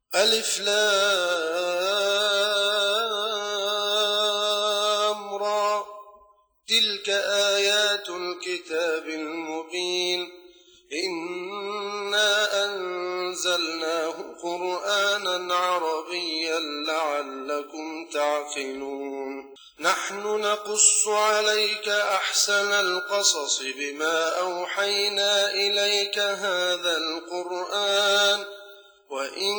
ألف لام را تلك آيات الكتاب المبين إنا أنزلناه قرآنا عربيا لعلكم تعقلون نحن نقص عليك أحسن القصص بما أوحينا إليك هذا القرآن وإن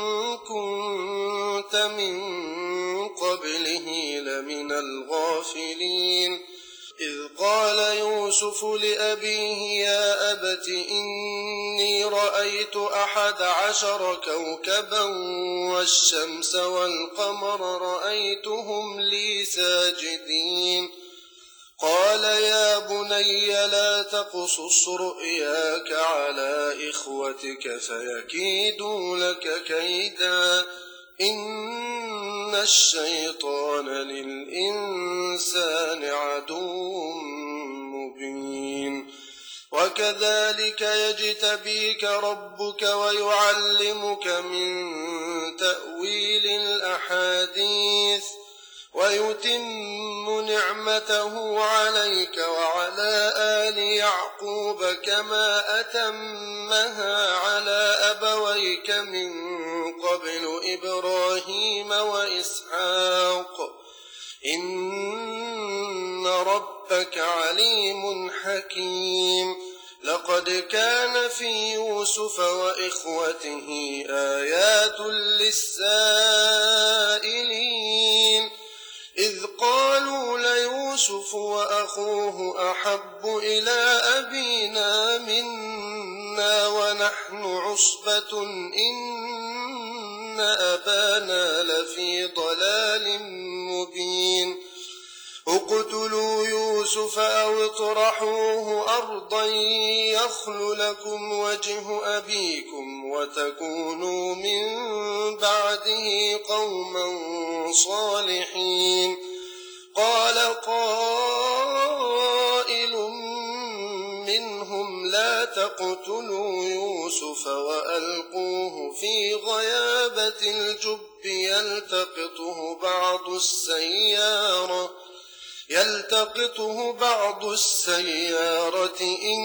كنت من قبله لمن الغافلين إذ قال يوسف لأبيه يا أبت إني رأيت 11 كوكبا والشمس والقمر رأيتهم لي ساجدين قال يا بني لا تقصص رؤياك على إخوتك فيكيدوا لك كيدا إن الشيطان للإنسان عدو مبين وكذلك يجتبيك ربك ويعلمك من تأويل الأحاديث ويتم نعمته عليك وعلى آل يعقوب كما أتمها على أبويك من قبل إبراهيم وإسحاق إن ربك عليم حكيم لقد كان في يوسف وإخوته آيات للسائلين إذ قالوا ليوسف وأخوه أحب إلى أبينا منا ونحن عصبة إن أبانا لفي ضلال مبين اقتلوا يوسف أو اطرحوه أرضا يخل لكم وجه أبيكم وتكونوا من بعده قوما صالحين قال قائل منهم لا تقتلوا يوسف وألقوه في غيابة الجب يلتقطه بعض السيارة إن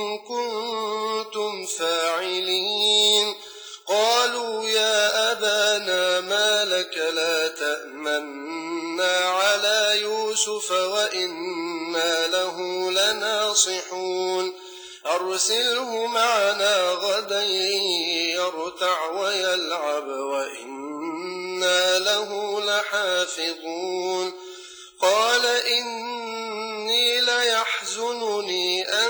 كنتم فاعلين قالوا يا أبانا ما لك لا تأمنا على يوسف وإنا له لناصحون أرسله معنا غدا يرتع ويلعب وإنا له لحافظون قال إني ليحزنني أن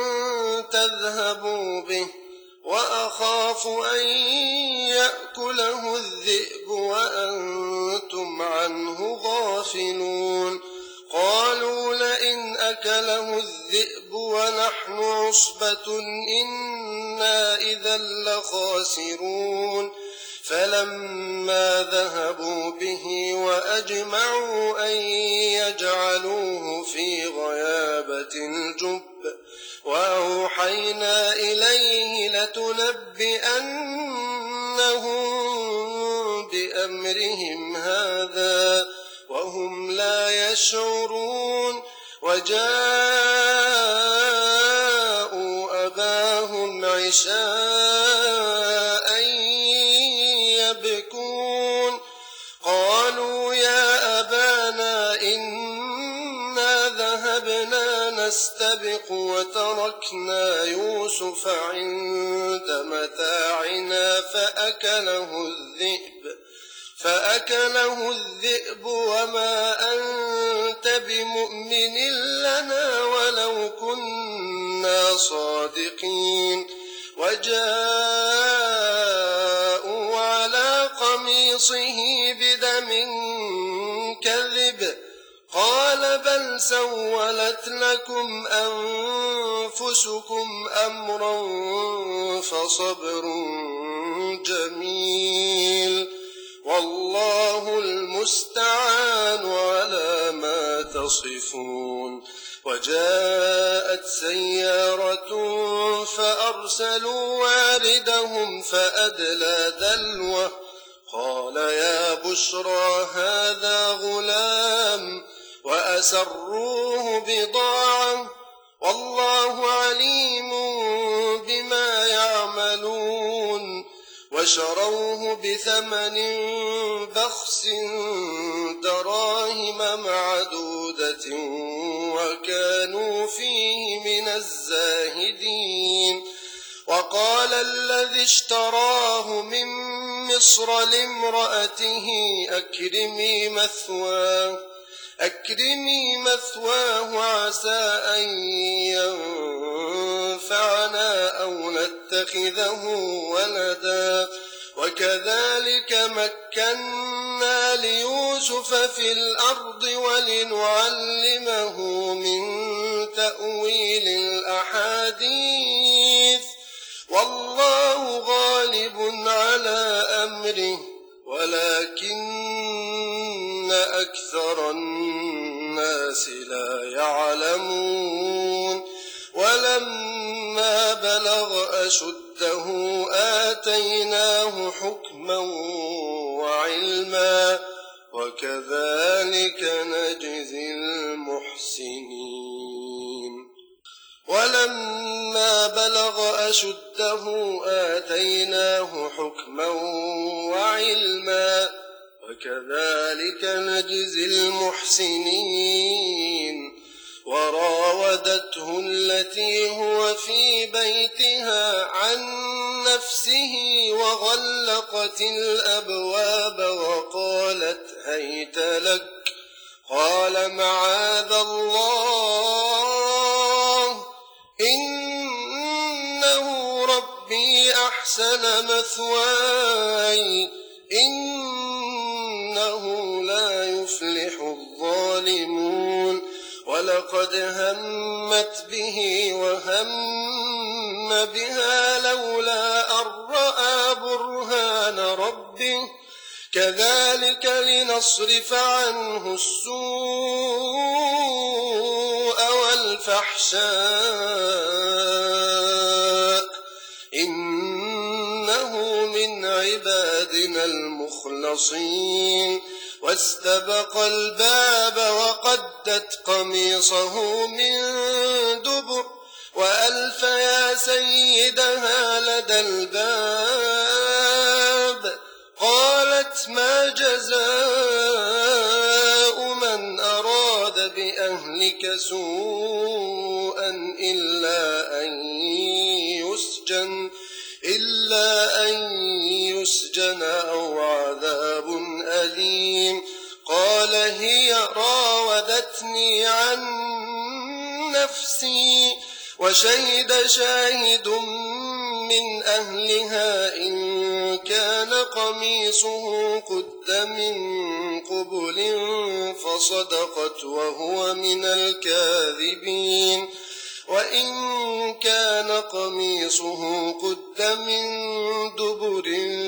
تذهبوا به وأخاف أن يأكله الذئب وأنتم عنه غافلون قالوا لئن أكله الذئب ونحن عصبة إنا إذا لخاسرون فلما ذهبوا به وأجمعوا أن يجعلوه في غيابة الجب وأوحينا إليه لتنبئنهم بأمرهم هذا وهم لا يشعرون وجاءوا أباهم عشاء يبكون قالوا يا أبانا إنا ذهبنا نستبق وتركنا يوسف عند متاعنا فأكله الذئب وما أنت بمؤمن لنا ولو كنا صادقين وجاءوا على قميصه بدم كذب قال بل سولت لكم أنفسكم أمرا فصبر جميل والله المستعان على ما تصفون وجاءت سيارة فأرسلوا واردهم فأدلى دلوه قال يا بشرى هذا غلام وأسروه بضاعة والله عليم بما يعملون وشروه بثمن بخس دراهم معدودة وكانوا فيه من الزاهدين وقال الذي اشتراه من مصر لامرأته أكرمي مثواه عسى أن ينفعنا أو نتخذه ولدا وكذلك مكنا ليوسف في الأرض ولنعلمه من تأويل الأحاديث والله غالب على أمره ولكن أكثر الناس لا يعلمون ولما بلغ أشده آتيناه حكما وعلما وكذلك نجزي المحسنين ولما بلغ أشده آتيناه حكما وعلما وكذلك نجزي المحسنين وراودته التي هو في بيتها عن نفسه وغلقت الأبواب وقالت هيت لك قال معاذ الله إنه ربي أحسن مثواي إنه لا يفلح الظالمون ولقد همت به وهم بها لولا أن رأى برهان ربه كذلك لنصرف عنه السوء والفحشاء إنه من عبادنا المخلصين واستبق الباب وقدت قميصه من دبر وألف يا سيدها لدى الباب قالت ما جزاء من أراد بأهلك سوءا إلا أن يسجن أو عذاب أليم قال هي راودتني عن نفسي وشهد شاهد من أهلها إن كان قميصه قد من قبل فصدقت وهو من الكاذبين وإن كان قميصه قد من دبر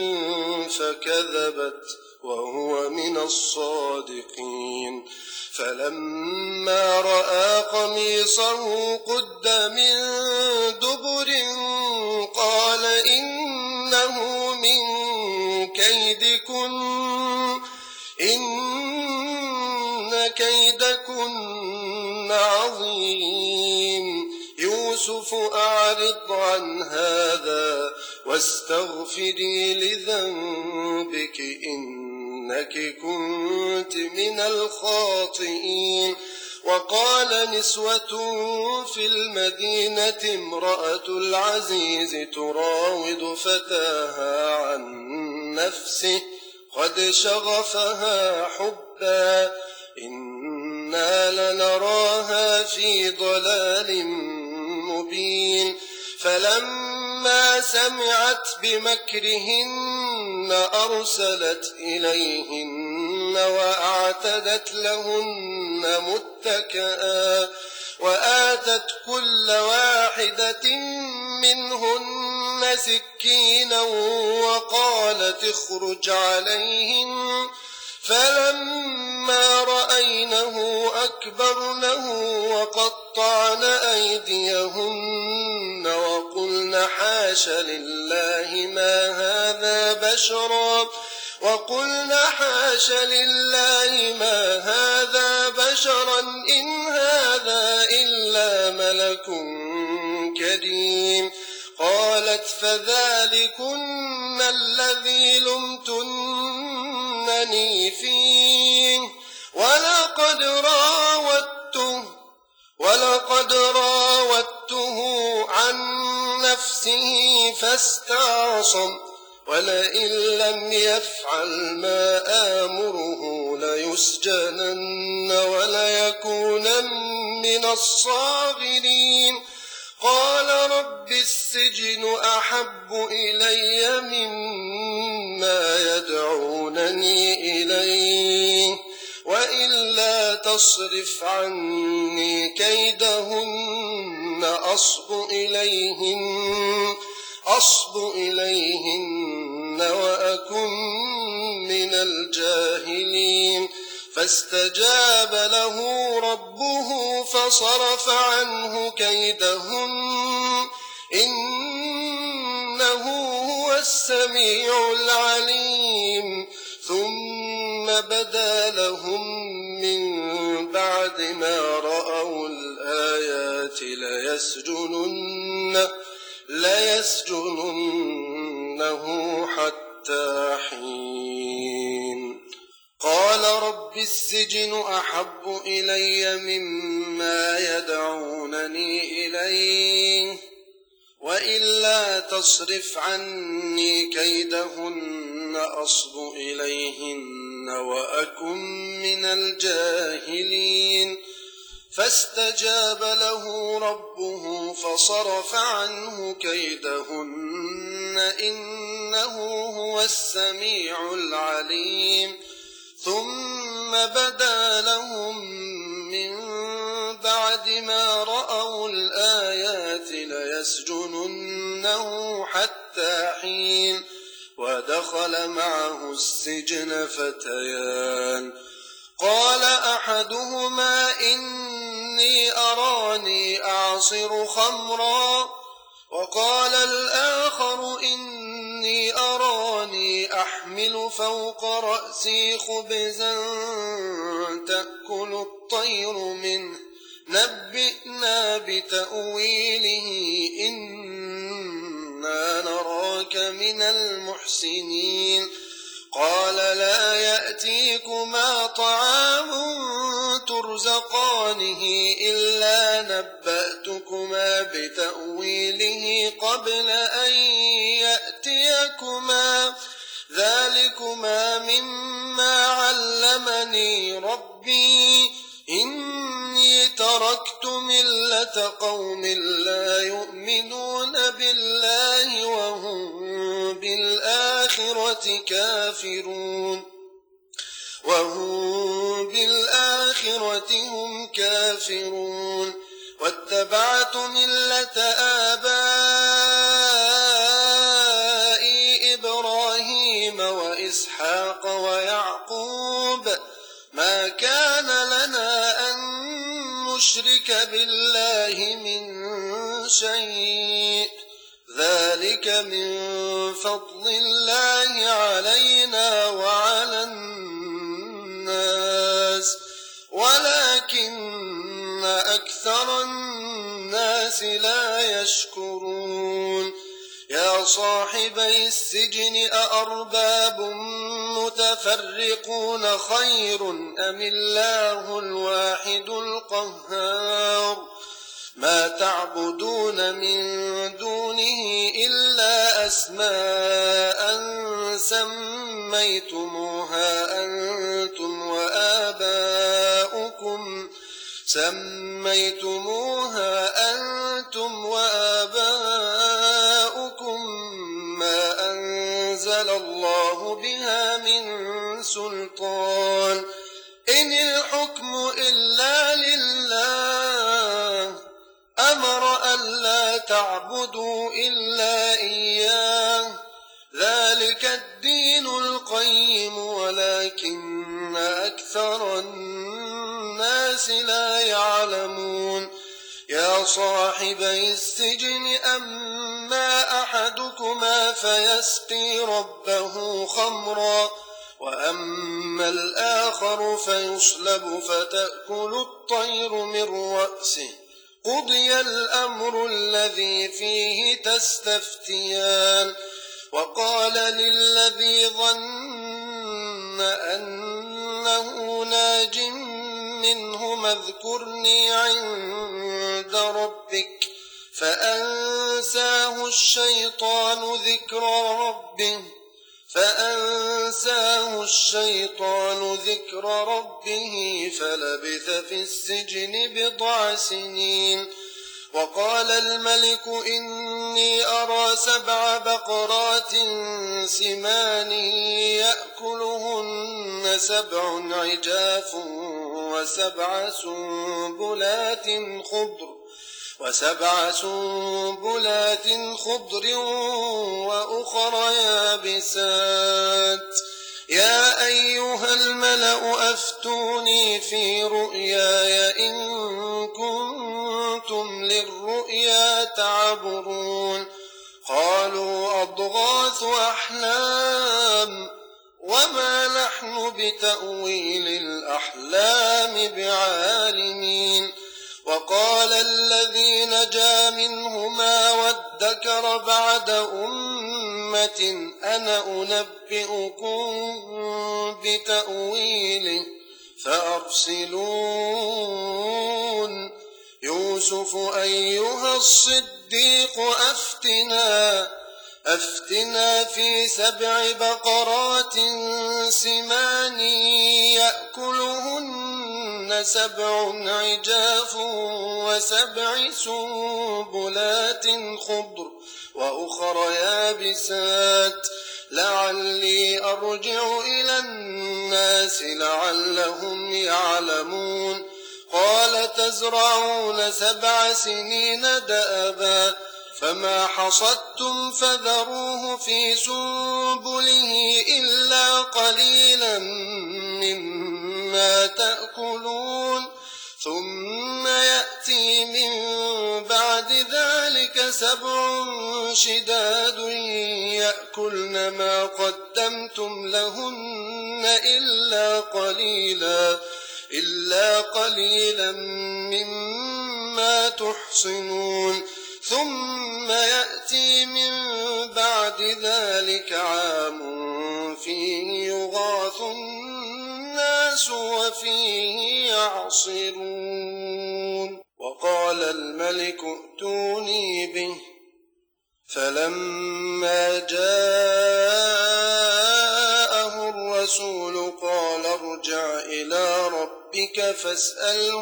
فكذبت وهو من الصادقين فلما رأى قميصه قد من دبر قال إنه من كيدكن إن كيدكن عظيم يوسف أعرض عن هذا واستغفري لذنبك إنك كنت من الخاطئين وقال نسوة في المدينة امرأة العزيز تراود فتاها عن نفسه قد شغفها حبا إنا لنراها في ضلال مبين فلما سمعت بمكرهن أرسلت إليهن وأعتدت لهن متكئا وآتت كل واحدة منهن سكينا وقالت اخرج عليهن فلما رأينه أكبرنه وقطعن أيديهن وقلن حاش لله ما هذا بشرا إن هذا إلا ملك كريم. قالت فذلكن الذي لمتنني فيه ولقد راودته عن نفسه فاستعصم ولئن لم يفعل ما آمره ليسجنن وليكونن من الصاغرين. قال رب السجن أحب إلي مما يدعونني إليه وإلا تصرف عني كيدهن أصب إليهن وأكن من الجاهلين. فاستجاب له ربه فصرف عنه كيدهن إنه هو السميع العليم. ثم بدا لهم من بعد ما رأوا الآيات ليسجننه حتى حين. قال رب السجن أحب إلي مما يدعونني إليه وإلا تصرف عني كيدهن أصب إليهن وأكن من الجاهلين. فاستجاب له ربه فصرف عنه كيدهن إنه هو السميع العليم. ثم بدا لهم من بعد ما رأوا الآيات ليسجننه حتى حين. ودخل معه السجن فتيان قال أحدهما إني أراني أعصر خمرا وقال الآخر إني أراني أحمل فوق رأسي خبزا تأكل الطير منه نبئنا بتأويله إنا نراك من المحسنين. قال لا يأتيكما طعام ترزقانه إلا نبأتكما بتأويله قبل أن يأتيكما ذلكما مما علمني ربي إني تركت ملة قوم لا يؤمنون بالله وهم بالآخرة هم كافرون. واتبعت ملة آبائي إبراهيم وإسحاق ويعقوب ما كان لنا أن نشرك بالله من شيء ذلك من فضل الله علينا وعلى الناس ولكن أكثر الناس لا يشكرون. يا صاحبي السجن أأرباب متفرقون خير أم الله الواحد القهار. ما تعبدون من دونه إلا أسماء سميتموها أنتم وآباؤكم ما أنزل الله بها من سلطان إن الحكم إلا لله أمر ألا تعبدوا إلا إياه ذلك الدين القيم ولكن أكثر الناس لا يعلمون يا صاحبي السجن أما أحدكما فيسقي ربه خمرا وأما الآخر فيصلب فتأكل الطير من رأسه قضي الأمر الذي فيه تستفتيان وقال للذي ظن أنه ناج منهما اذكرني عند ربك فأنساه الشيطان ذكر ربه فلبث في السجن بضع سنين وقال الملك إني أرى 7 بقرات سمان يأكلهن 7 عجاف وسبع سنبلات خضر وأخر يابسات يا أيها الملأ أفتوني في رؤياي إن كنتم للرؤيا تعبرون قالوا أضغاث أحلام وما نحن بتأويل الأحلام بعالمين وقال الذي نجا منهما وادكر بعد أمة أنا أنبئكم بتأويله فأرسلون يوسف أيها الصديق أفتنا في 7 بقرات سمان يأكلهن 7 عجاف و7 سنبلات خضر وأخر يابسات لعلي أرجع إلى الناس لعلهم يعلمون قال تزرعون 7 سنين دأبا فما حصدتم فذروه في سنبله إلا قليلا مما تأكلون ثم يأتي من بعد ذلك 7 شداد يأكلن ما قدمتم لهن إلا قليلا مما تحصنون ثم يأتي من بعد ذلك عام فيه يغاث الناس وفيه يعصرون وقال الملك ائتوني به فلما جاءه الرسول قال ارجع إلى ربك فاسأله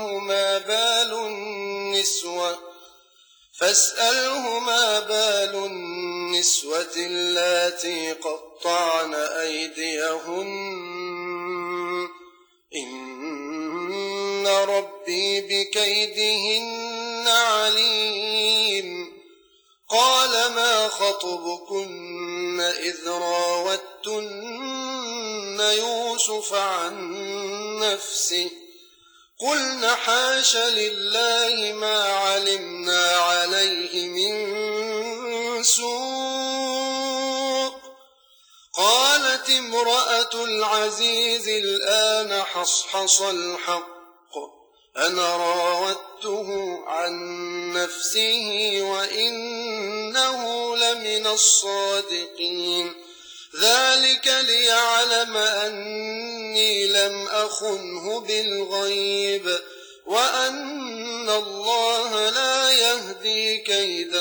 ما بال النسوة اللاتي قطعن أيديهن إن ربي بكيدهن عليم قال ما خطبكن إذ راوتن يوسف عن نفسه قلن حاش لله ما علمنا عليه من سوء قالت امرأة العزيز الآن حصحص الحق أنا راودته عن نفسه وإنه لمن الصادقين ذلك ليعلم أني لم أخنه بالغيب وأن الله لا يهدي كيد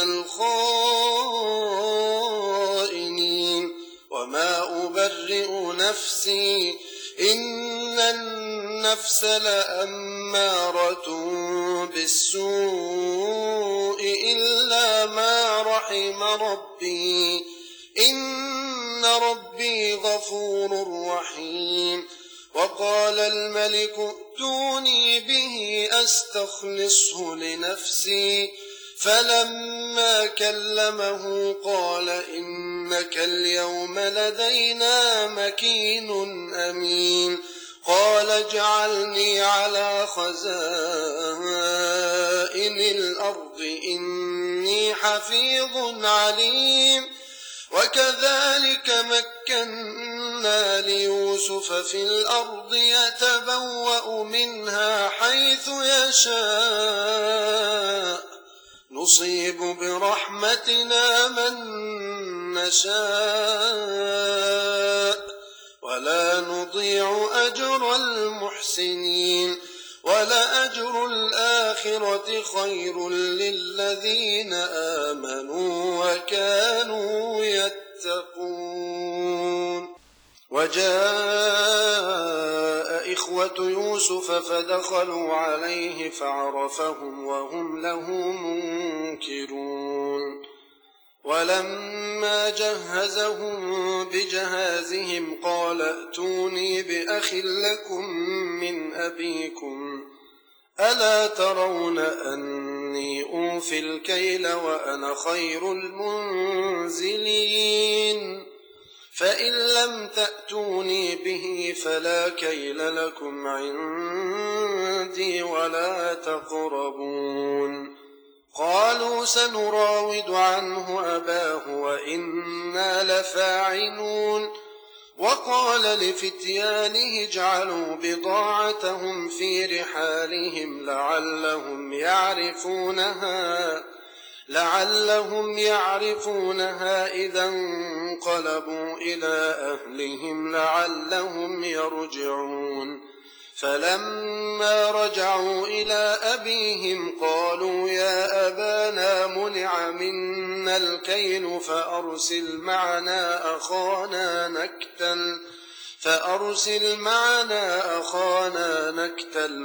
الخائنين وما أبرئ نفسي إن النفس لأمارة بالسوء إلا ما رحم ربي إن ربي غفور رحيم وقال الملك ائتوني به أستخلصه لنفسي فلما كلمه قال إنك اليوم لدينا مكين أمين قال اجعلني على خزائن الأرض إني حفيظ عليم وكذلك مكنا ليوسف في الأرض يتبوأ منها حيث يشاء نصيب برحمتنا من نشاء ولا نضيع أجر المحسنين ولأجر الآخرة خير للذين آمنوا وكانوا يتقون وجاء إخوة يوسف فدخلوا عليه فعرفهم وهم له منكرون ولما جهزهم بجهازهم قال ائتوني بأخ لكم من أبيكم ألا ترون أني أوفي الكيل وأنا خير المنزلين فإن لم تأتوني به فلا كيل لكم عندي ولا تقربون قالوا سنراود عنه أباه وإنا لفاعلون وقال لفتيانه اجعلوا بضاعتهم في رحالهم لعلهم يعرفونها إذا انقلبوا إلى أهلهم لعلهم يرجعون فلما رجعوا إلى أبيهم قالوا يا أبانا منع منا الكيل فأرسل معنا أخانا نكتل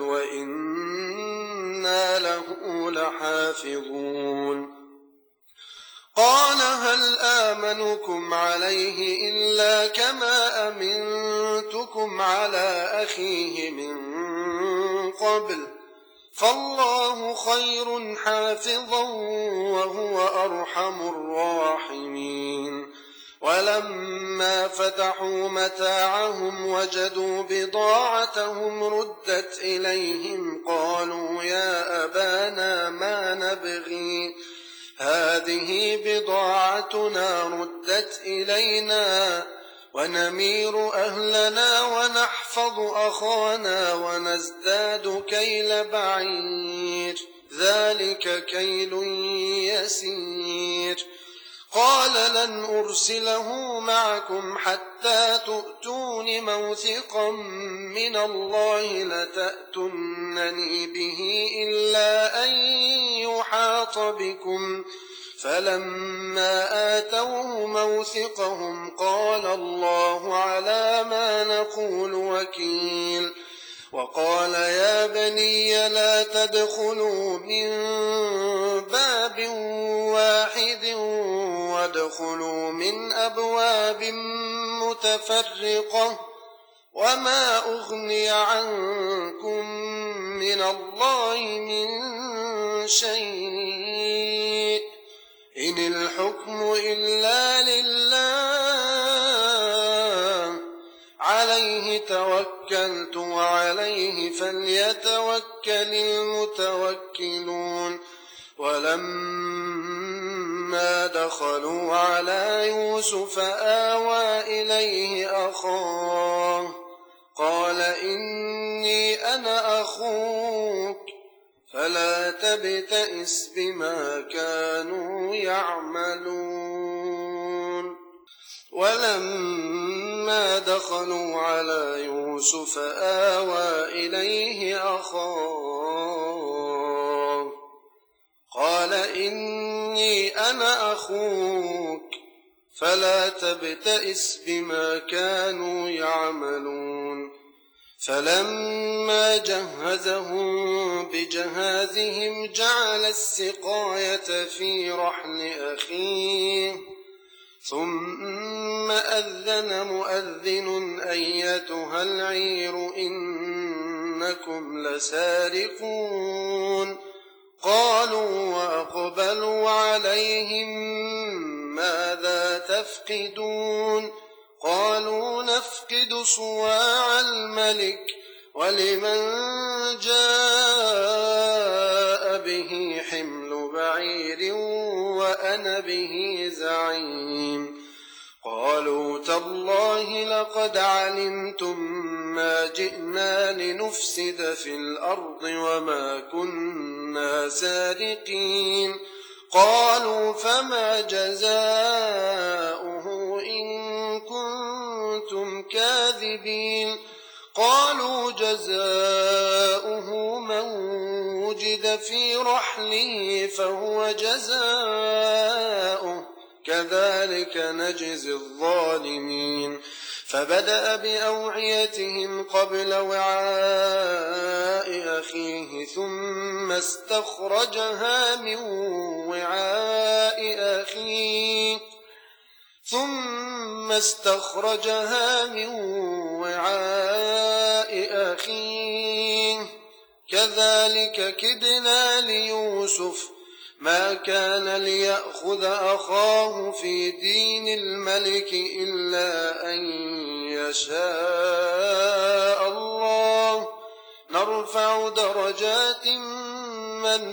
وإنا له لحافظون قال هل آمنكم عليه إلا كما أمنتكم على أخيه من قبل فالله خير حافظا وهو أرحم الراحمين ولما فتحوا متاعهم وجدوا بضاعتهم ردت إليهم قالوا يا أبانا ما نبغي هذه بضاعتنا ردت إلينا ونمير أهلنا ونحفظ أخانا ونزداد كيل بعير ذلك كيل يسير قال لن أرسله معكم حتى تؤتون موثقا من الله لتأتونني به إلا أن يحاط بكم فلما آتوه موثقهم قال الله على ما نقول وكيل وقال يا بني لا تدخلوا من باب واحد وادخلوا من أبواب متفرقة وما أغني عنكم من الله من شيء إن الحكم إلا لله عليه توكلت وعليه فليتوكل المتوكلون ولما دخلوا على يوسف آوى إليه أخاه قال إني أنا أخوك فلا تبتئس بما كانوا يعملون ولما دخلوا على يوسف آوى إليه أخاه قال إني أنا أخوك فلا تبتئس بما كانوا يعملون فلما جهزهم بجهازهم جعل السقاية في رحل أخيه ثم أذن مؤذن أيتها العير إنكم لسارقون قالوا وأقبلوا عليهم ماذا تفقدون قالوا نفقد صواع الملك ولمن جاء به حمل بعير وأنا به زعيم قالوا تالله لقد علمتم ما جئنا لنفسد في الأرض وما كنا سارقين قالوا فما جزاؤه إن كنتم كاذبين قالوا جزاؤه من وجد في رحله فهو جزاؤه كذلك نجزي الظالمين فبدأ بأوعيتهم قبل وعاء أخيه ثم استخرجها من وعاء أخيه كذلك كدنا ليوسف ما كان ليأخذ أخاه في دين الملك إلا أن يشاء الله نرفع درجات من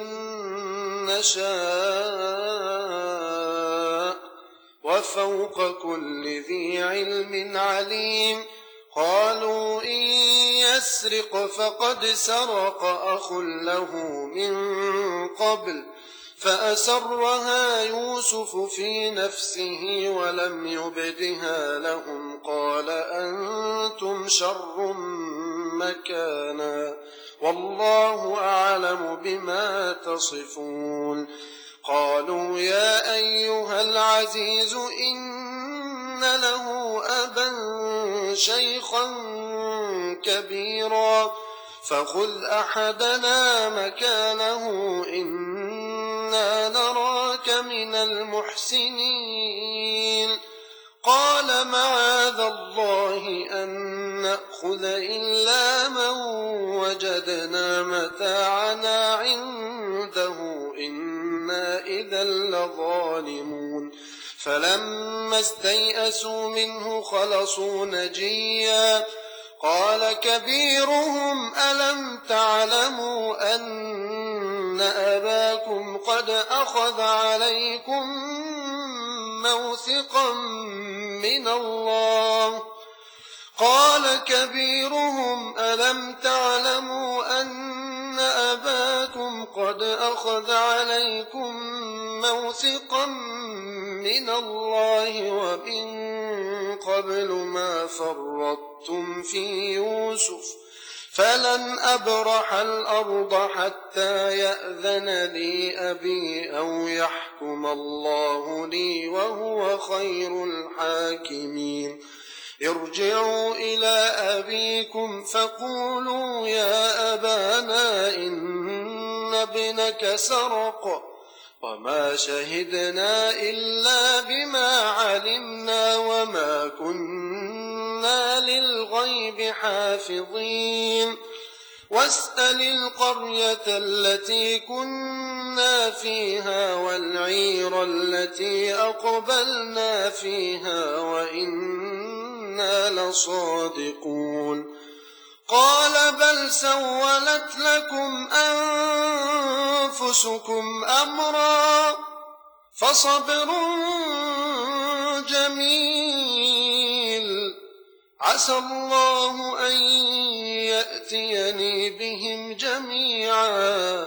نشاء وفوق كل ذي علم عليم قالوا إن يسرق فقد سرق أخ له من قبل فأسرها يوسف في نفسه ولم يبدها لهم قال أنتم شر مكانا والله أعلم بما تصفون قالوا يا أيها العزيز إن له أبا شيخا كبيرا فخذ أحدنا مكانه إنا نراك من المحسنين قال معاذ الله أن نأخذ إلا من وجدنا متاعنا عنده إنا إذا لظالمون فلما استيئسوا منه خلصوا نجيا قال كبيرهم ألم تعلموا أن أباكم قد أخذ عليكم موثقا من الله قال كبيرهم ألم تعلموا أن أباكم قد أخذ عليكم موثقا من الله ومن قبل ما فرطتم في يوسف فلن أبرح الأرض حتى يأذن لي أبي أو يحكم الله لي وهو خير الحاكمين ارجعوا إلى أبيكم فقولوا يا أبانا إن ابنك سرق وما شهدنا إلا بما علمنا وما كنا للغيب حافظين واسأل القرية التي كنا فيها والعير التي أقبلنا فيها وإنا لصادقون قال بل سولت لكم أنفسكم أمرا فصبر جميل عسى الله أن يأتيني بهم جميعا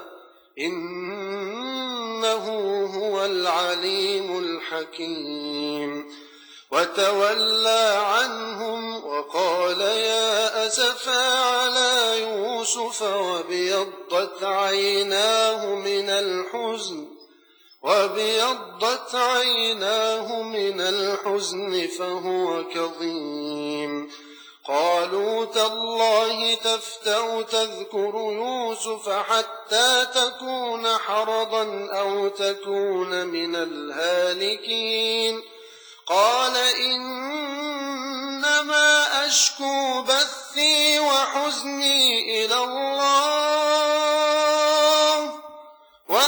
إنه هو العليم الحكيم وتولى عنهم وقال يا أسفا على يوسف وابيضت عيناه من الحزن فهو كظيم قالوا تالله تفتأ تذكر يوسف حتى تكون حرضا أو تكون من الهالكين قال إنما أشكو بثي وحزني إلى الله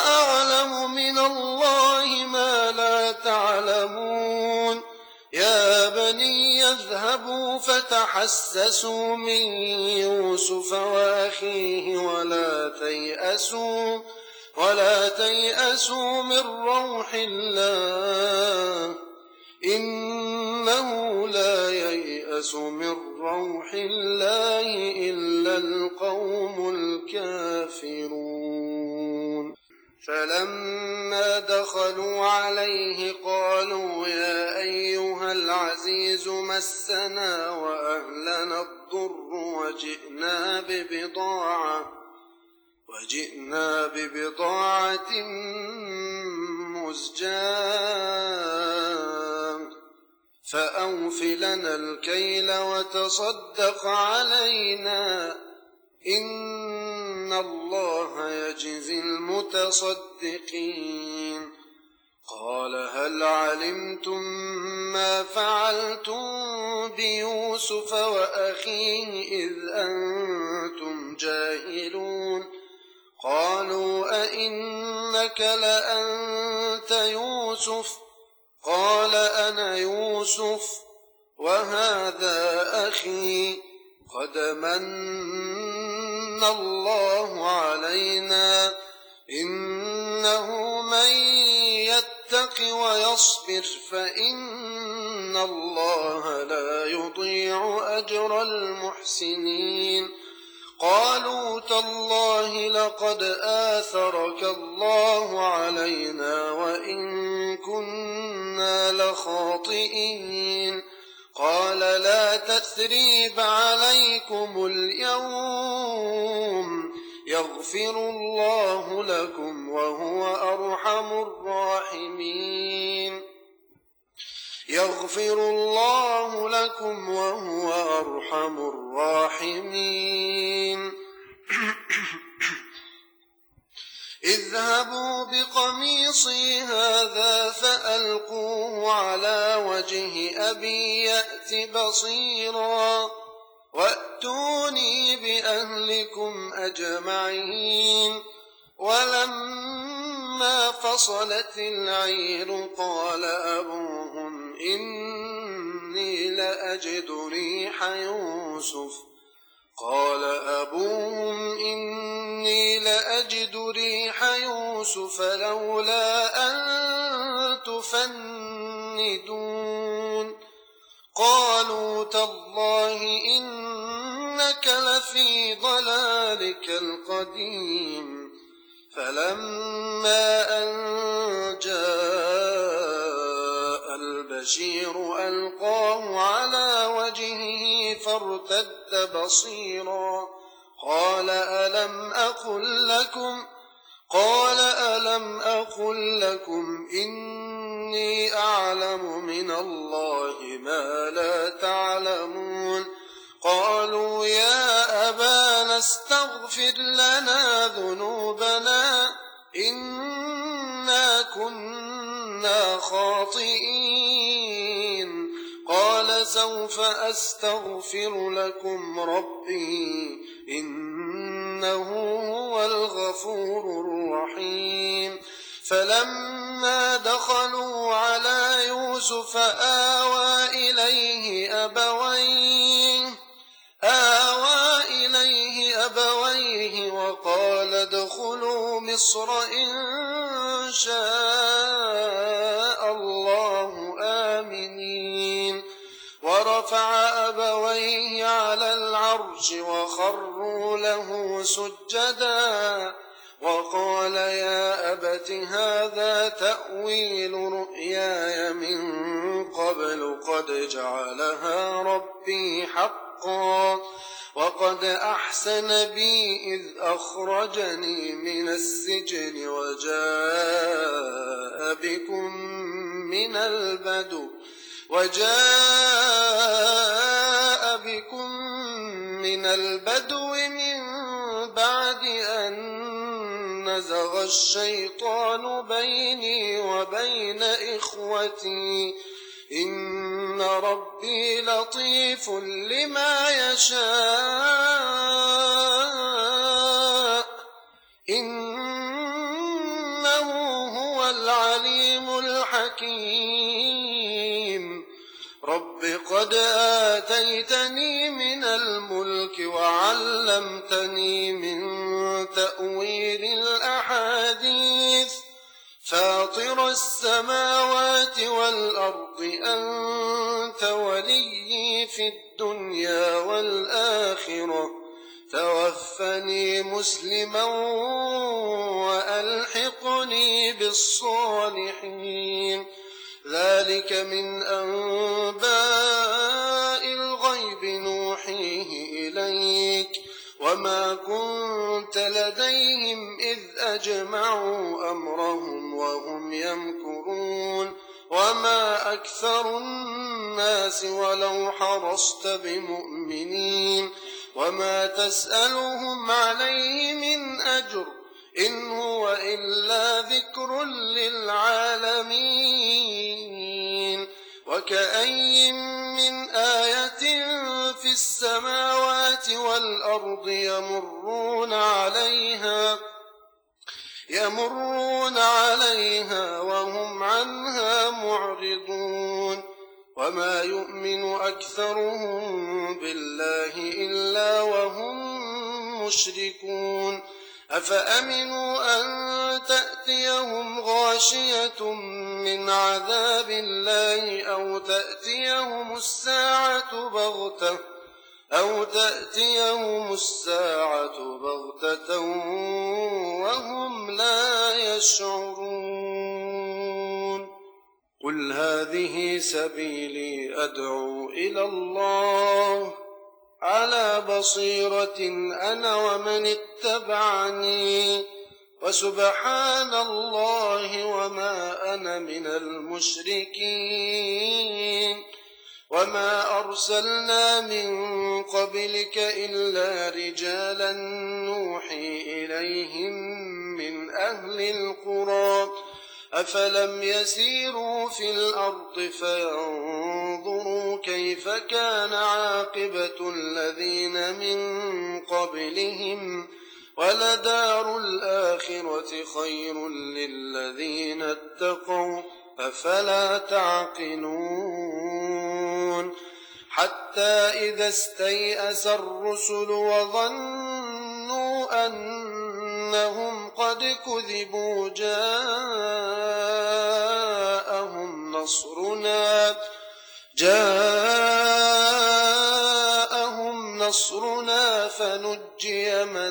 اذهبوا فتحسسوا من يوسف وأخيه ولا تيأسوا من روح الله إنه لا ييأس من روح الله إلا القوم الكافرون فلما دخلوا عليه قالوا يا أيها العزيز مسنا وأهلنا الضر وجئنا ببضاعة مزجاة فأوف لنا الكيل وتصدق علينا إن الله يجزي المتصدقين قال هل علمتم ما فعلتم بيوسف وأخيه إذ أنتم جاهلون قالوا أئنك لأنت يوسف قال أنا يوسف وهذا أخي قد من الله علينا إنه من يتق ويصبر فإن الله لا يضيع أجر المحسنين قالوا تالله لقد آثرك الله علينا وإن كنا لخاطئين قال لا تثريب عليكم اليوم يغفر الله لكم وهو أرحم الراحمين اذهبوا بقميصي هذا فألقوه على وجه أبي يأت بصيرا وأتوني بأهلكم أجمعين ولما فصلت العير قال أبوهم إني لأجد ريح يوسف لولا أن تفندون قالوا تالله إنك لفي ضلالك القديم فلما أن جاء البشير ألقاه على وجهه فارتد بصيرا قال ألم أقل لكم إني أعلم من الله ما لا تعلمون قالوا يا أبانا استغفر لنا ذنوبنا إنا كنا خاطئين قال سوف أستغفر لكم ربي إنه هو الغفور الرحيم فلما دخلوا على يوسف آوى إليه أبويه وقال ادخلوا مصر إن شاء الله آمنين ورفع أبويه على العرش وخروا له سجدا وقال يا أبت هذا تأويل رؤياي من قبل قد جعلها ربي حقا وقد أحسن بي إذ أخرجني من السجن وجاء بكم من البدو من بعد أن نزغ الشيطان بيني وبين إخوتي إن ربي لطيف لما يشاء إنه هو العليم الحكيم رب لقد آتيتني من الملك وعلمتني من تأويل الأحاديث فاطر السماوات والأرض أنت ولي في الدنيا والآخرة توفني مسلما وألحقني بالصالحين ذلك من أنباء الغيب نوحيه إليك وما كنت لديهم إذ أجمعوا أمرهم وهم يمكرون وما أكثر الناس ولو حرصت بمؤمنين وما تسألهم عليه من أجر إن هو إلا ذكر للعالمين وكأي من آية في السماوات والأرض يمرون عليها وهم عنها معرضون وما يؤمن أكثرهم بالله إلا وهم مشركون أفأمنوا أن تأتيهم غاشية من عذاب الله أو تأتيهم الساعة بغتة وهم لا يشعرون قل هذه سبيلي أدعو إلى الله على بصيرة أنا ومن اتبعني وسبحان الله وما أنا من المشركين وما أرسلنا من قبلك إلا رجالا نوحي إليهم من أهل القرى أفلم يسيروا في الأرض فينظروا كيف كان عاقبة الذين من قبلهم ولدار الآخرة خير للذين اتقوا أفلا تعقلون حتى إذا استيأس الرسل وظنوا أنهم قد كذبوا جاءهم نصرنا فنجي من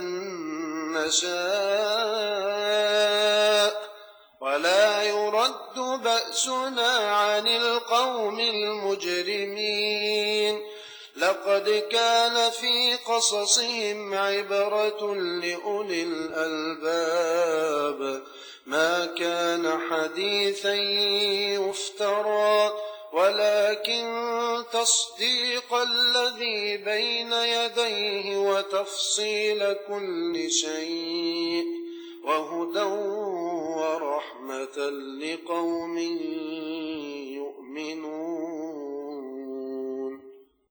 نشاء ولا يرد بأسنا عن القوم المجرمين لقد كان في قصصهم عبرة لأولي الألباب ما كان حديثا يفترى ولكن تصديق الذي بين يديه وتفصيل كل شيء وهدى ورحمة لقوم